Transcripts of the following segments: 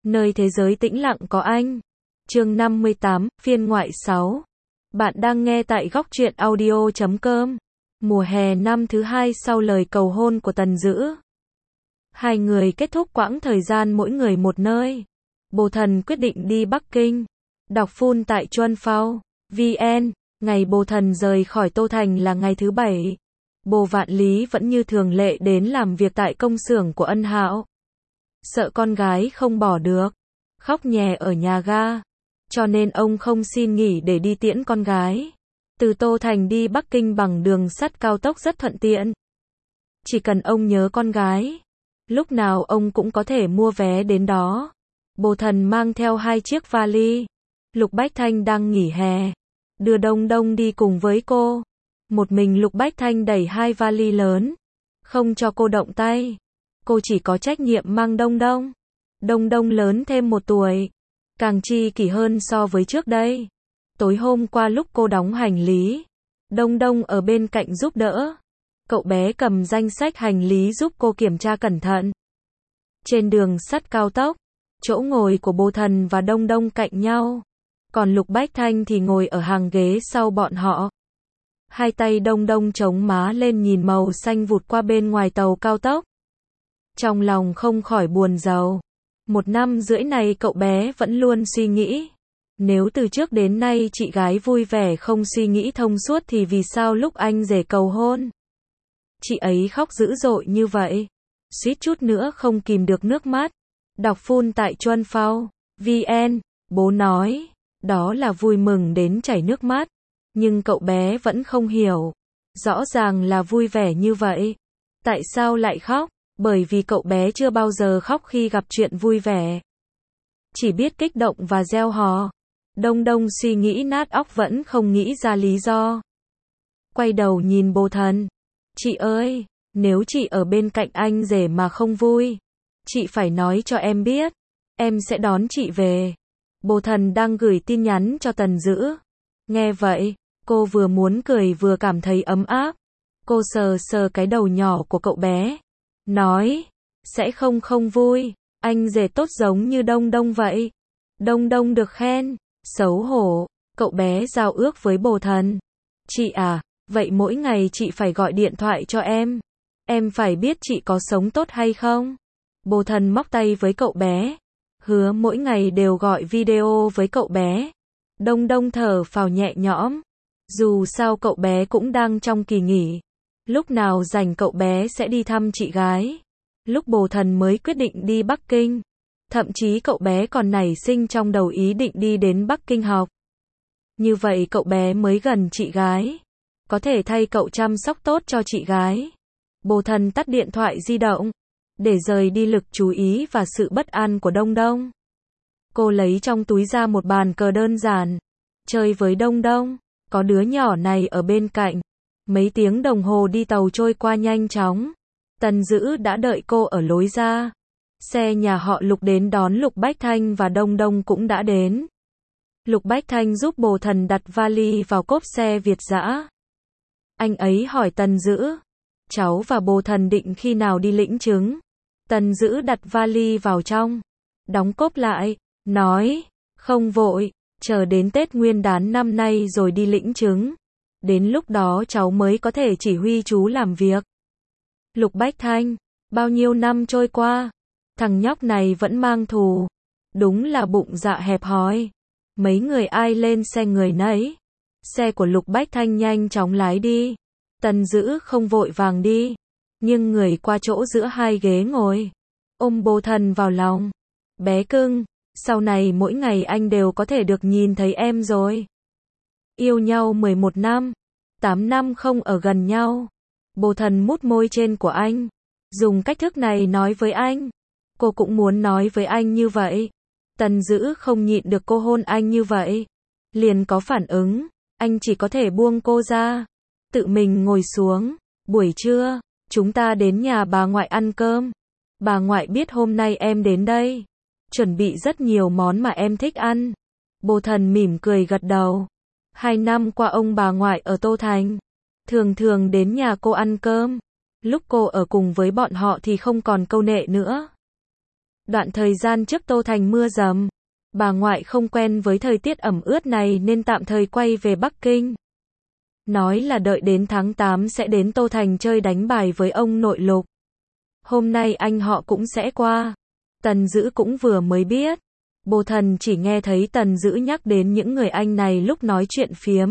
Nơi thế giới tĩnh lặng có anh. Chương 58, phiên ngoại 6. Bạn đang nghe tại góc truyện audio.com. Mùa hè năm thứ 2 sau lời cầu hôn của Tần Dữ. Hai người kết thúc quãng thời gian mỗi người một nơi. Bồ Thần quyết định đi Bắc Kinh. Đọc full tại Chuan Phao VN. Ngày Bồ Thần rời khỏi Tô Thành là ngày thứ 7. Bồ Vạn Lý vẫn như thường lệ đến làm việc tại công xưởng của Ân Hạo. Sợ con gái không bỏ được, khóc nhè ở nhà ga, cho nên ông không xin nghỉ để đi tiễn con gái. Từ Tô Thành đi Bắc Kinh bằng đường sắt cao tốc rất thuận tiện. Chỉ cần ông nhớ con gái, lúc nào ông cũng có thể mua vé đến đó. Bồ Thần mang theo 2 chiếc vali. Lục Bách Thanh đang nghỉ hè, đưa Đông Đông đi cùng với cô. Một mình Lục Bách Thanh đẩy 2 vali lớn, không cho cô động tay. Cô chỉ có trách nhiệm mang Đông Đông. Đông Đông lớn thêm 1 tuổi, càng chi kỷ hơn so với trước đây. Tối hôm qua lúc cô đóng hành lý, Đông Đông ở bên cạnh giúp đỡ. Cậu bé cầm danh sách hành lý giúp cô kiểm tra cẩn thận. Trên đường sắt cao tốc, chỗ ngồi của Bồ Thần và Đông Đông cạnh nhau, còn Lục Bách Thanh thì ngồi ở hàng ghế sau bọn họ. Hai tay Đông Đông chống má lên nhìn màu xanh vụt qua bên ngoài tàu cao tốc. Trong lòng không khỏi buồn rầu. 1 năm rưỡi này cậu bé vẫn luôn suy nghĩ. Nếu từ trước đến nay chị gái vui vẻ không suy nghĩ thông suốt thì vì sao lúc anh rể cầu hôn, chị ấy khóc dữ dội như vậy. Suýt chút nữa không kìm được nước mắt. Đọc full tại Chuan Phao VN. Bố nói, đó là vui mừng đến chảy nước mắt. Nhưng cậu bé vẫn không hiểu. Rõ ràng là vui vẻ như vậy, tại sao lại khóc? Bởi vì cậu bé chưa bao giờ khóc khi gặp chuyện vui vẻ, chỉ biết kích động và reo hò. Đông Đông suy nghĩ nát óc vẫn không nghĩ ra lý do. Quay đầu nhìn Bồ Thần. Chị ơi, nếu chị ở bên cạnh anh rể mà không vui, chị phải nói cho em biết, em sẽ đón chị về. Bồ Thần đang gửi tin nhắn cho Tần Dữ. Nghe vậy, cô vừa muốn cười vừa cảm thấy ấm áp. Cô sờ sờ cái đầu nhỏ của cậu bé, nói, sẽ không vui, anh rể tốt giống như Đông Đông vậy. Đông Đông được khen, xấu hổ, cậu bé giao ước với Bồ Thần. Chị à, vậy mỗi ngày chị phải gọi điện thoại cho em phải biết chị có sống tốt hay không. Bồ Thần móc tay với cậu bé, hứa mỗi ngày đều gọi video với cậu bé. Đông Đông thở phào nhẹ nhõm, dù sao cậu bé cũng đang trong kỳ nghỉ. Lúc nào rảnh cậu bé sẽ đi thăm chị gái. Lúc Bồ Thần mới quyết định đi Bắc Kinh, thậm chí cậu bé còn nảy sinh trong đầu ý định đi đến Bắc Kinh học. Như vậy cậu bé mới gần chị gái, có thể thay cậu chăm sóc tốt cho chị gái. Bồ Thần tắt điện thoại di động, để rời đi lực chú ý và sự bất an của Đông Đông. Cô lấy trong túi ra một bàn cờ đơn giản, chơi với Đông Đông, có đứa nhỏ này ở bên cạnh. Mấy tiếng đồng hồ đi tàu trôi qua nhanh chóng. Tần Dữ đã đợi cô ở lối ra. Xe nhà họ Lục đến đón Lục Bách Thanh và Đông Đông cũng đã đến. Lục Bách Thanh giúp Bồ Thần đặt vali vào cốp xe Việt dã. Anh ấy hỏi Tần Dữ, cháu và Bồ Thần định khi nào đi lĩnh chứng? Tần Dữ đặt vali vào trong, đóng cốp lại, nói, không vội, chờ đến Tết Nguyên đán năm nay rồi đi lĩnh chứng. Đến lúc đó cháu mới có thể chỉ huy chú làm việc. Lục Bách Thanh, bao nhiêu năm trôi qua, thằng nhóc này vẫn mang thù. Đúng là bụng dạ hẹp hòi. Mấy người ai lên xe người nấy. Xe của Lục Bách Thanh nhanh chóng lái đi. Tần Dữ không vội vàng đi, nhưng người qua chỗ giữa 2 ghế ngồi, ôm Bồ Thần vào lòng. Bé cưng, sau này mỗi ngày anh đều có thể được nhìn thấy em rồi. Yêu nhau 11 năm, 8 năm không ở gần nhau. Bồ Thần mút môi trên của anh, dùng cách thức này nói với anh. Cô cũng muốn nói với anh như vậy. Tần Dữ không nhịn được cô hôn anh như vậy, liền có phản ứng. Anh chỉ có thể buông cô ra, tự mình ngồi xuống. Buổi trưa, chúng ta đến nhà bà ngoại ăn cơm. Bà ngoại biết hôm nay em đến đây, chuẩn bị rất nhiều món mà em thích ăn. Bồ Thần mỉm cười gật đầu. 2 năm qua ông bà ngoại ở Tô Thành thường thường đến nhà cô ăn cơm. Lúc cô ở cùng với bọn họ thì không còn câu nệ nữa. Đoạn thời gian trước Tô Thành mưa dầm. Bà ngoại không quen với thời tiết ẩm ướt này nên tạm thời quay về Bắc Kinh. Nói là đợi đến tháng 8 sẽ đến Tô Thành chơi đánh bài với ông nội Lục. Hôm nay anh họ cũng sẽ qua. Tần Dữ cũng vừa mới biết. Bồ Thần chỉ nghe thấy Tần Dữ nhắc đến những người anh này lúc nói chuyện phiếm.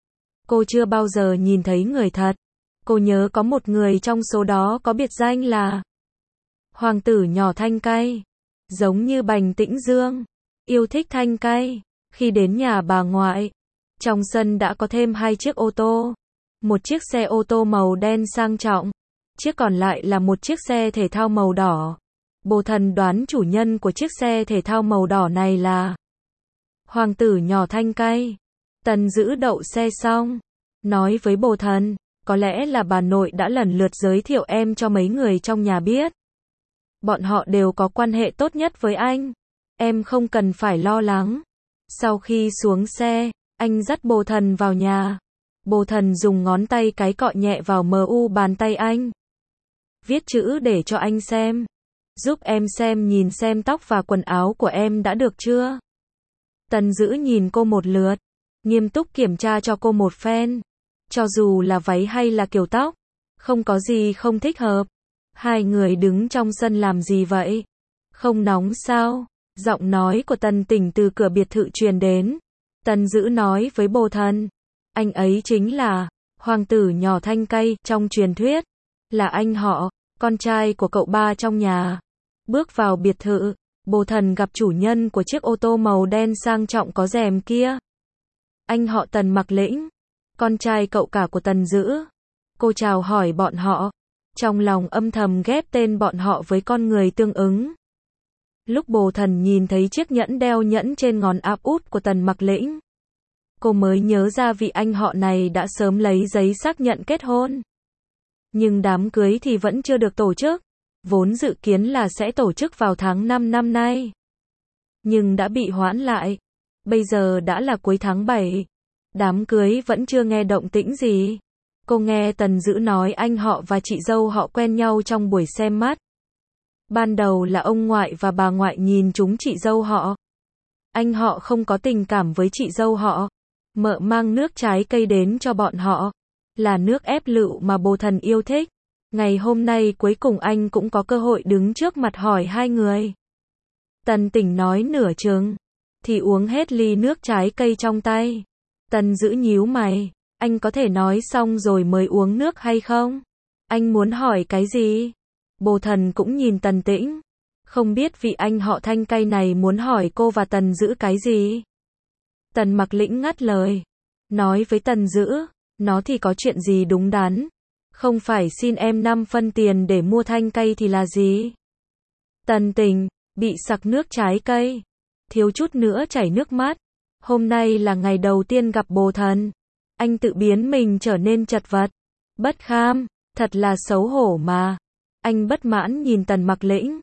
Cô chưa bao giờ nhìn thấy người thật. Cô nhớ có một người trong số đó có biệt danh là Hoàng tử nhỏ thanh cay. Giống như Bành Tĩnh Dương. Yêu thích thanh cay. Khi đến nhà bà ngoại, trong sân đã có thêm 2 chiếc ô tô. Một chiếc xe ô tô màu đen sang trọng. Chiếc còn lại là một chiếc xe thể thao màu đỏ. Bồ Thần đoán chủ nhân của chiếc xe thể thao màu đỏ này là Hoàng tử nhỏ thanh cay. Tần Dữ đậu xe xong, nói với Bồ Thần, có lẽ là bà nội đã lần lượt giới thiệu em cho mấy người trong nhà biết. Bọn họ đều có quan hệ tốt nhất với anh. Em không cần phải lo lắng. Sau khi xuống xe, anh dắt Bồ Thần vào nhà. Bồ Thần dùng ngón tay cái cọ nhẹ vào mu bàn tay anh. Viết chữ để cho anh xem. Giúp em xem nhìn xem tóc và quần áo của em đã được chưa? Tần Dữ nhìn cô một lượt. Nghiêm túc kiểm tra cho cô một phen. Cho dù là váy hay là kiểu tóc. Không có gì không thích hợp. Hai người đứng trong sân làm gì vậy? Không nóng sao? Giọng nói của Tần Tỉnh từ cửa biệt thự truyền đến. Tần Dữ nói với Bồ Thần. Anh ấy chính là Hoàng tử nhỏ thanh cay trong truyền thuyết. Là anh họ, con trai của cậu ba trong nhà. Bước vào biệt thự, Bồ Thần gặp chủ nhân của chiếc ô tô màu đen sang trọng có rèm kia. Anh họ Tần Mặc Lĩnh, con trai cậu cả của Tần Dữ. Cô chào hỏi bọn họ, trong lòng âm thầm ghép tên bọn họ với con người tương ứng. Lúc Bồ Thần nhìn thấy chiếc nhẫn đeo nhẫn trên ngón áp út của Tần Mặc Lĩnh, cô mới nhớ ra vị anh họ này đã sớm lấy giấy xác nhận kết hôn. Nhưng đám cưới thì vẫn chưa được tổ chức. Vốn dự kiến là sẽ tổ chức vào tháng 5 năm nay. Nhưng đã bị hoãn lại. Bây giờ đã là cuối tháng 7. Đám cưới vẫn chưa nghe động tĩnh gì. Cô nghe Tần Dữ nói anh họ và chị dâu họ quen nhau trong buổi xem mắt. Ban đầu là ông ngoại và bà ngoại nhìn trúng chị dâu họ. Anh họ không có tình cảm với chị dâu họ. Mợ mang nước trái cây đến cho bọn họ. Là nước ép lựu mà Bồ Thần yêu thích. Ngày hôm nay cuối cùng anh cũng có cơ hội đứng trước mặt hỏi hai người. Tần Tỉnh nói nửa chừng thì uống hết ly nước trái cây trong tay. Tần Dữ nhíu mày, anh có thể nói xong rồi mới uống nước hay không? Anh muốn hỏi cái gì? Bồ Thần cũng nhìn Tần Tĩnh. Không biết vị anh họ thanh cay này muốn hỏi cô và Tần Dữ cái gì? Tần Mặc Lĩnh ngắt lời. Nói với Tần Dữ, nó thì có chuyện gì đúng đắn. Không phải xin em 5 phân tiền để mua thanh cay thì là gì? Tần Tỉnh, bị sặc nước trái cây. Thiếu chút nữa chảy nước mắt. Hôm nay là ngày đầu tiên gặp Bồ Thần. Anh tự biến mình trở nên chật vật. Bất kham, thật là xấu hổ mà. Anh bất mãn nhìn Tần Mặc Lĩnh.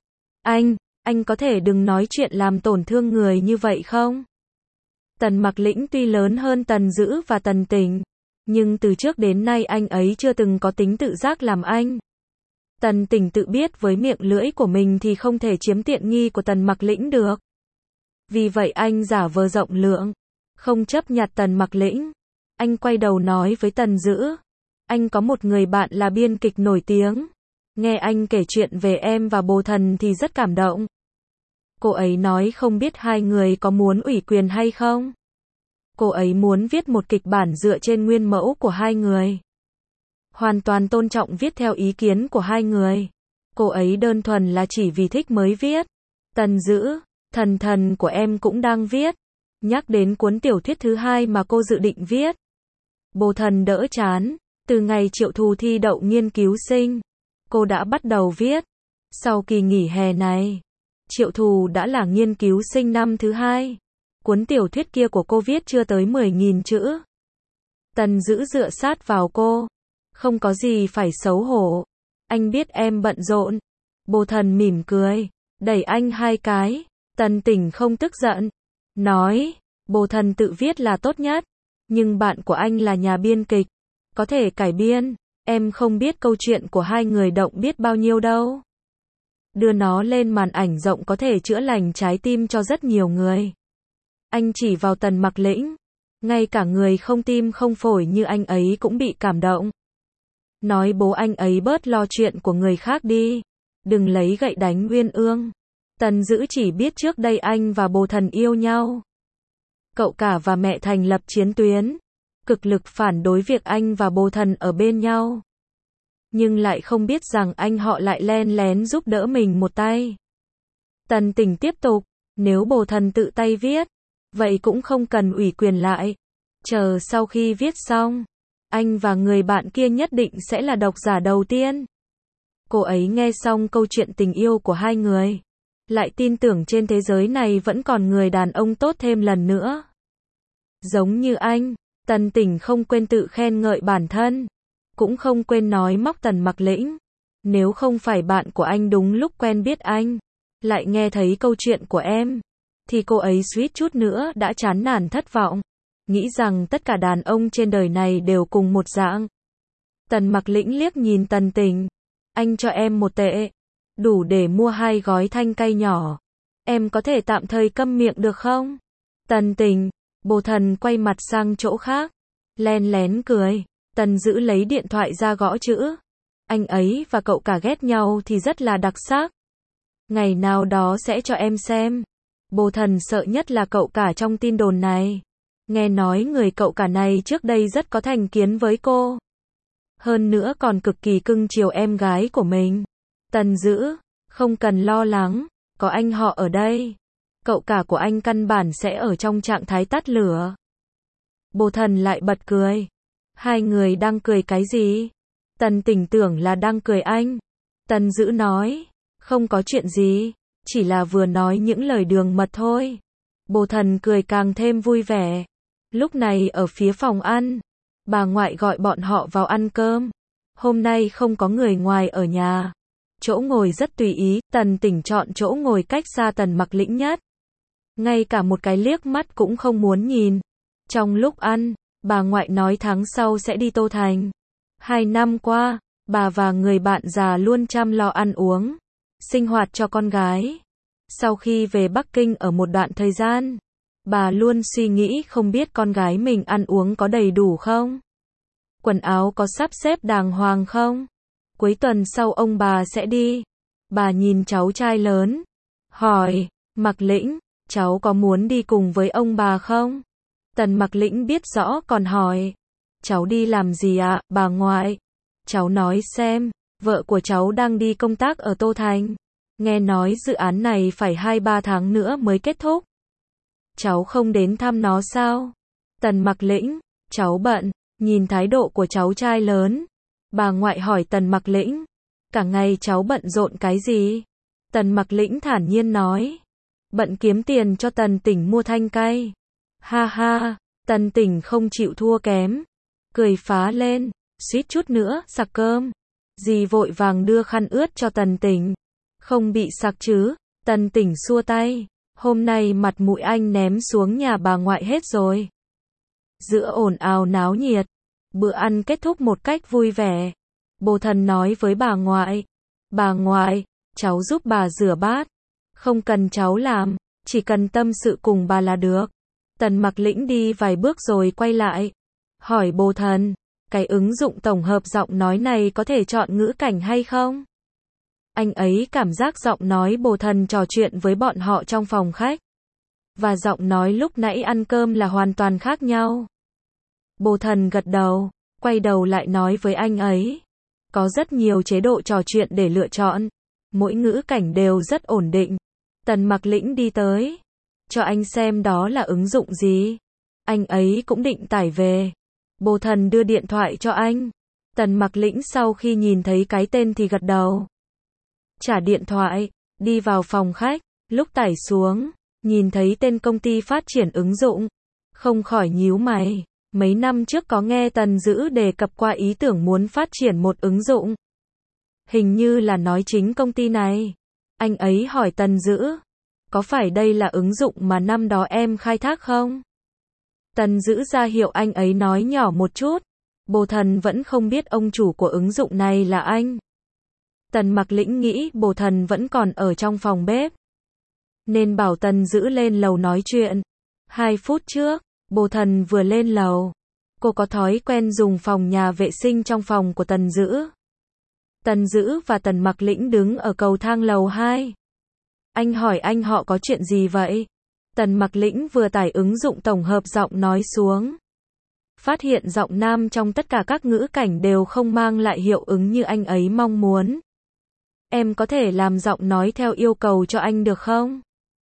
Anh có thể đừng nói chuyện làm tổn thương người như vậy không? Tần Mặc Lĩnh tuy lớn hơn Tần Dữ và Tần Tỉnh. Nhưng từ trước đến nay anh ấy chưa từng có tính tự giác làm anh. Tần Tỉnh tự biết với miệng lưỡi của mình thì không thể chiếm tiện nghi của Tần Mặc Lĩnh được. Vì vậy anh giả vờ rộng lượng, không chấp nhặt Tần Mặc Lĩnh. Anh quay đầu nói với Tần Dữ. Anh có một người bạn là biên kịch nổi tiếng. Nghe anh kể chuyện về em và Bồ Thần thì rất cảm động. Cô ấy nói không biết hai người có muốn ủy quyền hay không? Cô ấy muốn viết một kịch bản dựa trên nguyên mẫu của hai người. Hoàn toàn tôn trọng viết theo ý kiến của hai người. Cô ấy đơn thuần là chỉ vì thích mới viết. Tần Dữ, thần của em cũng đang viết. Nhắc đến cuốn tiểu thuyết thứ 2 mà cô dự định viết. Bồ Thần đỡ chán. Từ ngày Triệu Thù thi đậu nghiên cứu sinh, cô đã bắt đầu viết. Sau kỳ nghỉ hè này, Triệu Thù đã là nghiên cứu sinh năm thứ 2. Cuốn tiểu thuyết kia của cô viết chưa tới 10.000 chữ. Tần Dữ dựa sát vào cô. Không có gì phải xấu hổ. Anh biết em bận rộn. Bồ Thần mỉm cười, đẩy anh 2 cái. Tần Tỉnh không tức giận. Nói, Bồ Thần tự viết là tốt nhất. Nhưng bạn của anh là nhà biên kịch. Có thể cải biên. Em không biết câu chuyện của hai người động biết bao nhiêu đâu. đưa nó lên màn ảnh rộng có thể chữa lành trái tim cho rất nhiều người. Anh chỉ vào Tần Mặc Lĩnh, ngay cả người không tim không phổi như anh ấy cũng bị cảm động. Nói bố anh ấy bớt lo chuyện của người khác đi, đừng lấy gậy đánh Uyên Ương. Tần Dữ chỉ biết trước đây anh và Bồ Thần yêu nhau. Cậu cả và mẹ thành lập chiến tuyến, cực lực phản đối việc anh và Bồ Thần ở bên nhau. Nhưng lại không biết rằng anh họ lại len lén giúp đỡ mình một tay. Tần Tỉnh tiếp tục, nếu Bồ Thần tự tay viết, vậy cũng không cần ủy quyền lại. Chờ sau khi viết xong, anh và người bạn kia nhất định sẽ là độc giả đầu tiên. Cô ấy nghe xong câu chuyện tình yêu của hai người, lại tin tưởng trên thế giới này vẫn còn người đàn ông tốt thêm lần nữa. Giống như anh, Tần Tỉnh không quên tự khen ngợi bản thân, cũng không quên nói móc Tần Mặc Lĩnh. Nếu không phải bạn của anh đúng lúc quen biết anh, lại nghe thấy câu chuyện của em, thì cô ấy suýt chút nữa đã chán nản thất vọng, nghĩ rằng tất cả đàn ông trên đời này đều cùng một dạng. Tần Mặc Lĩnh liếc nhìn Tần Tỉnh, anh cho em 1 tệ, đủ để mua 2 gói thanh cay nhỏ. Em có thể tạm thời câm miệng được không? Tần Tỉnh, Bồ Thần quay mặt sang chỗ khác, len lén cười. Tần Dữ lấy điện thoại ra gõ chữ. Anh ấy và cậu cả ghét nhau thì rất là đặc sắc. Ngày nào đó sẽ cho em xem. Bồ Thần sợ nhất là cậu cả trong tin đồn này. Nghe nói người cậu cả này trước đây rất có thành kiến với cô. Hơn nữa còn cực kỳ cưng chiều em gái của mình. Tần Dữ, không cần lo lắng, có anh họ ở đây. Cậu cả của anh căn bản sẽ ở trong trạng thái tắt lửa. Bồ Thần lại bật cười. Hai người đang cười cái gì? Tần Tỉnh tưởng là đang cười anh. Tần Dữ nói, không có chuyện gì, chỉ là vừa nói những lời đường mật thôi. Bồ Thần cười càng thêm vui vẻ. Lúc này ở phía phòng ăn, bà ngoại gọi bọn họ vào ăn cơm. Hôm nay không có người ngoài ở nhà. Chỗ ngồi rất tùy ý, Tần Tỉnh chọn chỗ ngồi cách xa Tần Mặc Lĩnh nhất. Ngay cả một cái liếc mắt cũng không muốn nhìn. Trong lúc ăn, bà ngoại nói tháng sau sẽ đi Tô Thành. 2 năm qua, bà và người bạn già luôn chăm lo ăn uống, sinh hoạt cho con gái. Sau khi về Bắc Kinh ở một đoạn thời gian, bà luôn suy nghĩ không biết con gái mình ăn uống có đầy đủ không? Quần áo có sắp xếp đàng hoàng không? Cuối tuần sau ông bà sẽ đi. Bà nhìn cháu trai lớn, hỏi, Mặc Lĩnh, cháu có muốn đi cùng với ông bà không? Tần Mặc Lĩnh biết rõ còn hỏi, cháu đi làm gì ạ, bà ngoại? Cháu nói xem, vợ của cháu đang đi công tác ở Tô Thành. Nghe nói dự án này phải 2-3 tháng nữa mới kết thúc. Cháu không đến thăm nó sao? Tần Mặc Lĩnh, cháu bận. Nhìn thái độ của cháu trai lớn, bà ngoại hỏi Tần Mặc Lĩnh, cả ngày cháu bận rộn cái gì? Tần Mặc Lĩnh thản nhiên nói, bận kiếm tiền cho Tần Tỉnh mua thanh cay. Ha ha, Tần Tỉnh không chịu thua kém, cười phá lên, suýt chút nữa sặc cơm. Dì vội vàng đưa khăn ướt cho Tần Tỉnh. Không bị sặc chứ? Tần Tỉnh xua tay, hôm nay mặt mũi anh ném xuống nhà bà ngoại hết rồi. Giữa ồn ào náo nhiệt, bữa ăn kết thúc một cách vui vẻ. Bồ Thần nói với bà ngoại, cháu giúp bà rửa bát. Không cần cháu làm, chỉ cần tâm sự cùng bà là được. Tần Mặc Lĩnh đi vài bước rồi quay lại, hỏi Bồ Thần, cái ứng dụng tổng hợp giọng nói này có thể chọn ngữ cảnh hay không? Anh ấy cảm giác giọng nói Bồ Thần trò chuyện với bọn họ trong phòng khách và giọng nói lúc nãy ăn cơm là hoàn toàn khác nhau. Bồ Thần gật đầu, quay đầu lại nói với anh ấy, có rất nhiều chế độ trò chuyện để lựa chọn, mỗi ngữ cảnh đều rất ổn định. Tần Mặc Lĩnh đi tới, cho anh xem đó là ứng dụng gì. Anh ấy cũng định tải về. Bồ Thần đưa điện thoại cho anh. Tần Mặc Lĩnh sau khi nhìn thấy cái tên thì gật đầu, trả điện thoại, đi vào phòng khách. Lúc tải xuống, nhìn thấy tên công ty phát triển ứng dụng, không khỏi nhíu mày. Mấy năm trước có nghe Tần Dữ đề cập qua ý tưởng muốn phát triển một ứng dụng. Hình như là nói chính công ty này. Anh ấy hỏi Tần Dữ, có phải đây là ứng dụng mà năm đó em khai thác không? Tần Dữ ra hiệu anh ấy nói nhỏ một chút. Bồ Thần vẫn không biết ông chủ của ứng dụng này là anh. Tần Mặc Lĩnh nghĩ Bồ Thần vẫn còn ở trong phòng bếp, nên bảo Tần Dữ lên lầu nói chuyện. 2 phút trước, Bồ Thần vừa lên lầu, cô có thói quen dùng phòng nhà vệ sinh trong phòng của Tần Dữ. Tần Dữ và Tần Mặc Lĩnh đứng ở cầu thang lầu 2. Anh hỏi anh họ có chuyện gì vậy? Tần Mặc Lĩnh vừa tải ứng dụng tổng hợp giọng nói xuống. Phát hiện giọng nam trong tất cả các ngữ cảnh đều không mang lại hiệu ứng như anh ấy mong muốn. Em có thể làm giọng nói theo yêu cầu cho anh được không?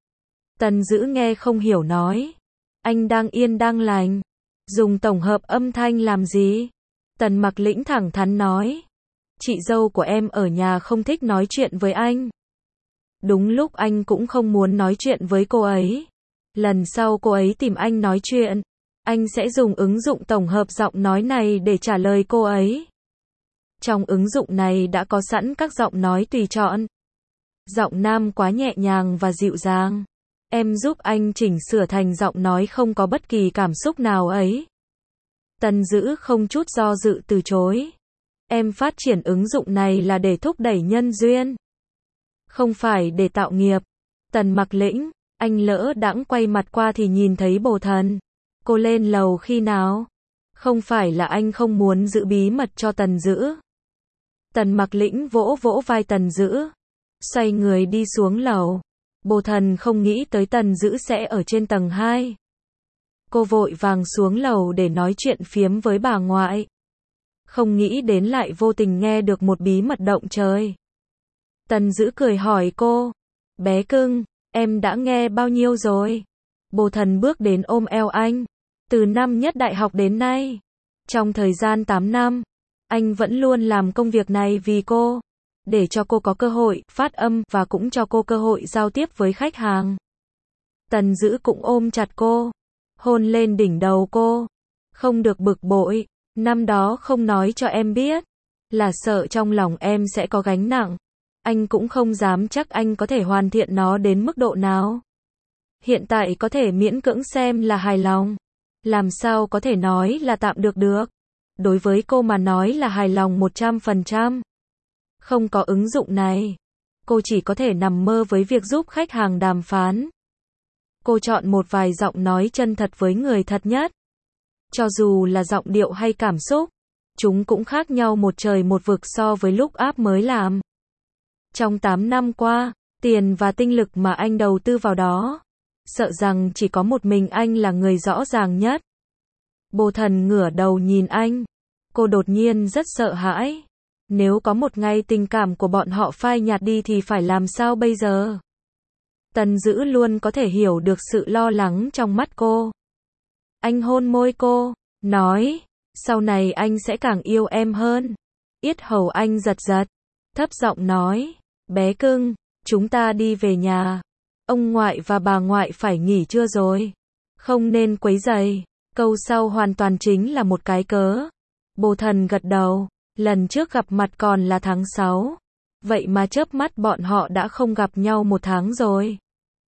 Tần Dữ nghe không hiểu nói. Anh đang yên đang lành. Dùng tổng hợp âm thanh làm gì? Tần Mặc Lĩnh thẳng thắn nói. Chị dâu của em ở nhà không thích nói chuyện với anh. Đúng lúc anh cũng không muốn nói chuyện với cô ấy. Lần sau cô ấy tìm anh nói chuyện, anh sẽ dùng ứng dụng tổng hợp giọng nói này để trả lời cô ấy. Trong ứng dụng này đã có sẵn các giọng nói tùy chọn. Giọng nam quá nhẹ nhàng và dịu dàng. Em giúp anh chỉnh sửa thành giọng nói không có bất kỳ cảm xúc nào ấy. Tần Dữ không chút do dự từ chối. Em phát triển ứng dụng này là để thúc đẩy nhân duyên, không phải để tạo nghiệp. Tần Mặc Lĩnh, anh lỡ đãng quay mặt qua thì nhìn thấy Bồ Thần. Cô lên lầu khi nào? Không phải là anh không muốn giữ bí mật cho Tần Dữ. Tần Mặc Lĩnh vỗ vỗ vai Tần Dữ, xoay người đi xuống lầu. Bồ Thần không nghĩ tới Tần Dữ sẽ ở trên tầng 2. Cô vội vàng xuống lầu để nói chuyện phiếm với bà ngoại. Không nghĩ đến lại vô tình nghe được một bí mật động trời. Tần Dữ cười hỏi cô. Bé cưng, em đã nghe bao nhiêu rồi? Bồ Thần bước đến ôm eo anh. Từ năm nhất đại học đến nay, trong thời gian 8 năm, anh vẫn luôn làm công việc này vì cô. Để cho cô có cơ hội phát âm và cũng cho cô cơ hội giao tiếp với khách hàng. Tần Dữ cũng ôm chặt cô, hôn lên đỉnh đầu cô. Không được bực bội, năm đó không nói cho em biết, là sợ trong lòng em sẽ có gánh nặng. Anh cũng không dám chắc anh có thể hoàn thiện nó đến mức độ nào. Hiện tại có thể miễn cưỡng xem là hài lòng. Làm sao có thể nói là tạm được được. Đối với cô mà nói là hài lòng 100%. Không có ứng dụng này, cô chỉ có thể nằm mơ với việc giúp khách hàng đàm phán. Cô chọn một vài giọng nói chân thật với người thật nhất. Cho dù là giọng điệu hay cảm xúc, chúng cũng khác nhau một trời một vực so với lúc app mới làm. Trong 8 năm qua, tiền và tinh lực mà anh đầu tư vào đó, sợ rằng chỉ có một mình anh là người rõ ràng nhất. Bồ Thần ngửa đầu nhìn anh. Cô đột nhiên rất sợ hãi. Nếu có một ngày tình cảm của bọn họ phai nhạt đi thì phải làm sao bây giờ? Tần Dữ luôn có thể hiểu được sự lo lắng trong mắt cô. Anh hôn môi cô, nói, sau này anh sẽ càng yêu em hơn. Yết hầu anh giật giật, thấp giọng nói, bé cưng, chúng ta đi về nhà. Ông ngoại và bà ngoại phải nghỉ trưa rồi. Không nên quấy rầy. Câu sau hoàn toàn chính là một cái cớ. Bồ Thần gật đầu. Lần trước gặp mặt còn là tháng 6. Vậy mà chớp mắt bọn họ đã không gặp nhau 1 tháng rồi.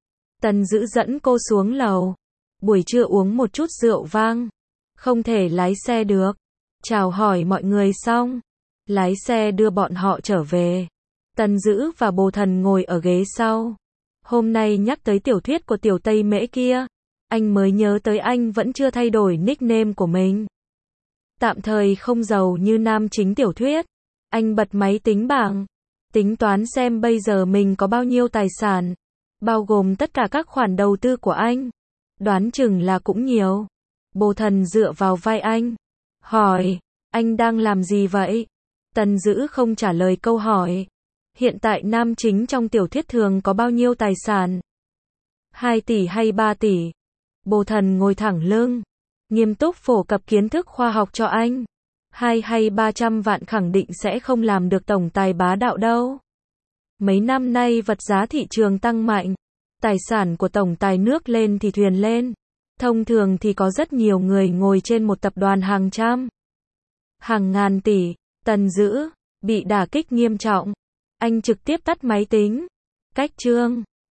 Tần Dữ dẫn cô xuống lầu. Buổi trưa uống một chút rượu vang. Không thể lái xe được. Chào hỏi mọi người xong. Lái xe đưa bọn họ trở về. Tần Dữ và Bồ Thần ngồi ở ghế sau. Hôm nay nhắc tới tiểu thuyết của tiểu Tây Mễ kia. Anh mới nhớ tới anh vẫn chưa thay đổi nickname của mình. Tạm thời không giàu như nam chính tiểu thuyết. Anh bật máy tính bảng. Tính toán xem bây giờ mình có bao nhiêu tài sản. Bao gồm tất cả các khoản đầu tư của anh. Đoán chừng là cũng nhiều. Bồ Thần dựa vào vai anh. Hỏi, anh đang làm gì vậy? Tần Dữ không trả lời câu hỏi. Hiện tại nam chính trong tiểu thuyết thường có bao nhiêu tài sản? 2 tỷ hay 3 tỷ? Bồ Thần ngồi thẳng lưng, nghiêm túc phổ cập kiến thức khoa học cho anh. 2 hay 300 vạn khẳng định sẽ không làm được tổng tài bá đạo đâu. Mấy năm nay vật giá thị trường tăng mạnh. Tài sản của tổng tài nước lên thì thuyền lên. Thông thường thì có rất nhiều người ngồi trên một tập đoàn hàng trăm, hàng ngàn tỷ. Tần Dữ bị đả kích nghiêm trọng. Anh trực tiếp tắt máy tính. Cách chương